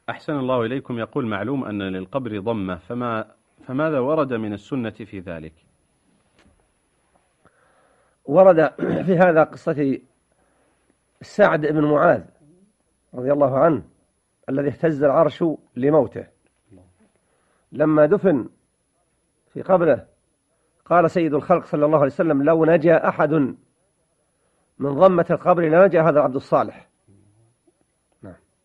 أحسن الله إليكم. يقول: معلوم أن للقبر ضمة، فماذا ورد من السنة في ذلك؟ ورد في هذا قصة سعد بن معاذ رضي الله عنه الذي اهتز العرش لموته، لما دفن في قبره قال سيد الخلق صلى الله عليه وسلم: لو نجا أحد من ضمة القبر لنجا هذا العبد الصالح.